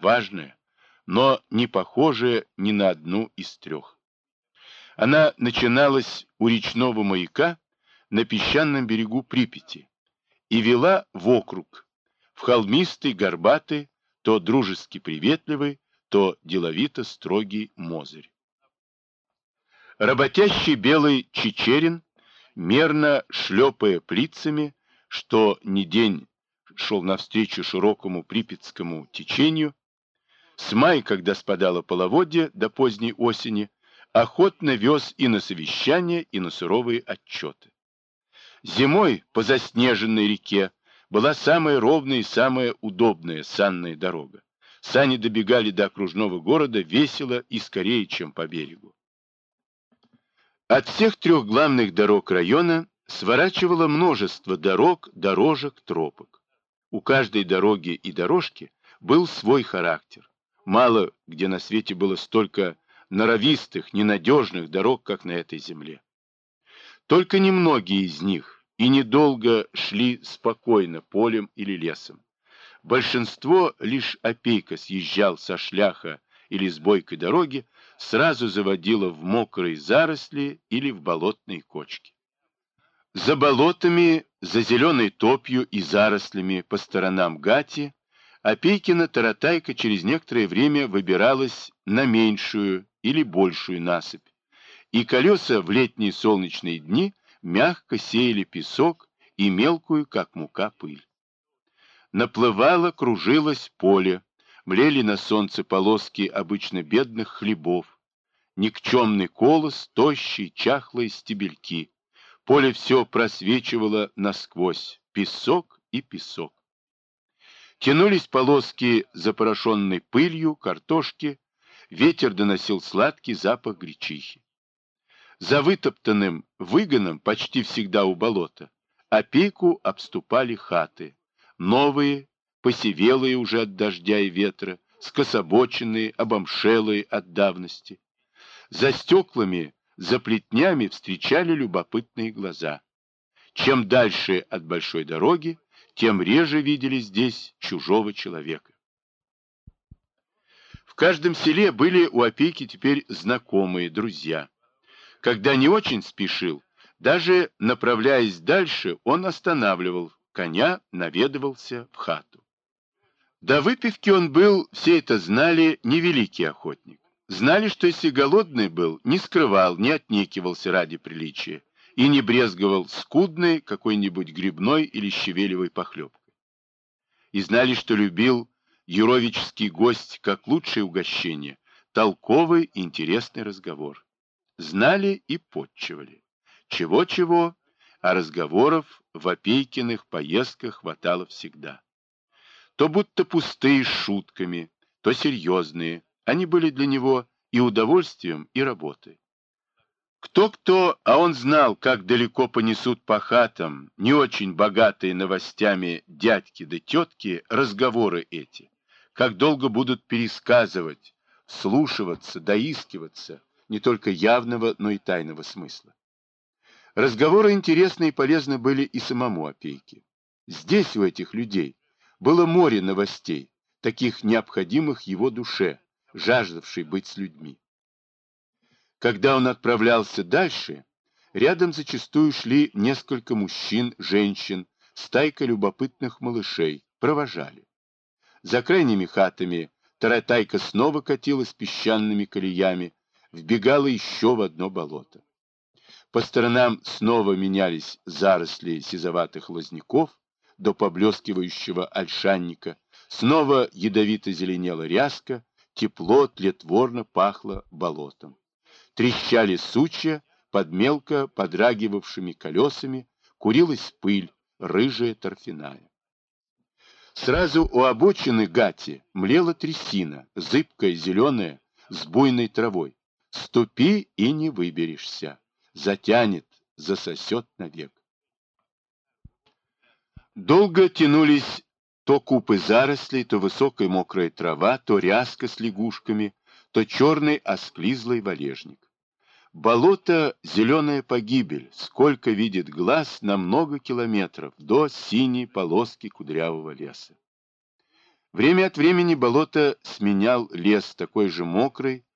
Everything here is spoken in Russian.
важная, но не похожая ни на одну из трех. Она начиналась у речного маяка на песчаном берегу Припяти и вела в округ, в холмистый, горбатый, то дружески приветливый, то деловито строгий Мозырь. Работящий белый Чичерин, мерно шлепая плицами, что ни день шел навстречу широкому припятскому течению, с мая, когда спадало половодье, до поздней осени, охотно вез и на совещания, и на суровые отчеты. Зимой по заснеженной реке была самая ровная и самая удобная санная дорога. Сани добегали до окружного города весело и скорее, чем по берегу. От всех трех главных дорог района сворачивало множество дорог, дорожек, тропок. У каждой дороги и дорожки был свой характер. Мало где на свете было столько норовистых, ненадежных дорог, как на этой земле. Только немногие из них и недолго шли спокойно полем или лесом. Большинство лишь опейка съезжал со шляха или с бойкой дороги, сразу заводило в мокрые заросли или в болотные кочки. За болотами, за зеленой топью и зарослями по сторонам гати Опейкина таратайка через некоторое время выбиралась на меньшую или большую насыпь, и колеса в летние солнечные дни мягко сеяли песок и мелкую, как мука, пыль. Наплывало, кружилось поле, млели на солнце полоски обычно бедных хлебов, никчемный колос, тощие, чахлые стебельки. Поле все просвечивало насквозь, песок и песок. Тянулись полоски запорошенной пылью, картошки, ветер доносил сладкий запах гречихи. За вытоптанным выгоном, почти всегда у болота, опейку обступали хаты, новые, посивелые уже от дождя и ветра, скособоченные, обомшелые от давности. За стеклами, за плетнями встречали любопытные глаза. Чем дальше от большой дороги, тем реже видели здесь чужого человека. В каждом селе были у опейки теперь знакомые, друзья. Когда не очень спешил, даже направляясь дальше, он останавливал коня, наведывался в хату. До выпивки он был, все это знали, невеликий охотник. Знали, что если голодный был, не скрывал, не отнекивался ради приличия и не брезговал скудной какой-нибудь грибной или щавелевой похлебкой. И знали, что любил юровический гость как лучшее угощение, толковый и интересный разговор. Знали и подчивали. Чего-чего, а разговоров в опейкиных поездках хватало всегда. То будто пустые с шутками, то серьезные. Они были для него и удовольствием, и работой. Кто-кто, а он знал, как далеко понесут по хатам, не очень богатые новостями дядьки да тетки, разговоры эти, как долго будут пересказывать, вслушиваться, доискиваться, не только явного, но и тайного смысла. Разговоры интересны и полезны были и самому опейке. Здесь у этих людей было море новостей, таких необходимых его душе, жаждавшей быть с людьми. Когда он отправлялся дальше, рядом зачастую шли несколько мужчин, женщин, стайка любопытных малышей, провожали. За крайними хатами таратайка снова катилась песчаными колеями, вбегала еще в одно болото. По сторонам снова менялись заросли сизоватых лозняков до поблескивающего ольшанника, снова ядовито зеленела ряска, тепло тлетворно пахло болотом. Трещали сучья под мелко подрагивавшими колесами, курилась пыль, рыжая торфяная. Сразу у обочины гати млела трясина, зыбкая, зеленая, с буйной травой. Ступи и не выберешься. Затянет, засосет навек. Долго тянулись то купы зарослей, то высокая мокрая трава, то ряска с лягушками, то черный осклизлый валежник. Болото — зеленая погибель, сколько видит глаз на много километров до синей полоски кудрявого леса. Время от времени болото сменял лес, такой же мокрый,